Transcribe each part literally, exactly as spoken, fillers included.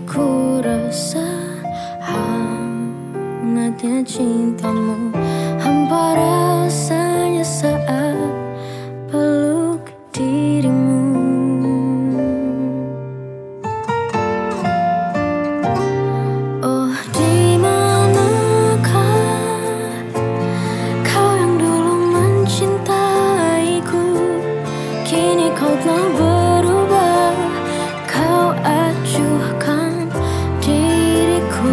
ku rasa hangatnya cintamu, hampa rasanya saat peluk dirimu. Oh, di manakah kau yang dulu mencintaiku? Kini kau telah berubah, kau acuhkan diriku.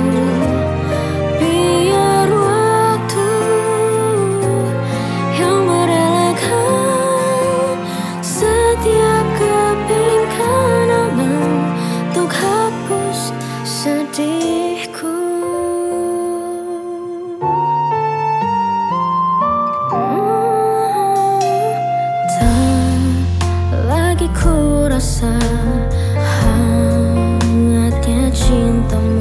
Biar waktu yang merelakan setiap keping kenangan untuk hapus sedihku. Tak lagi ku rasa hangatnya cintamu,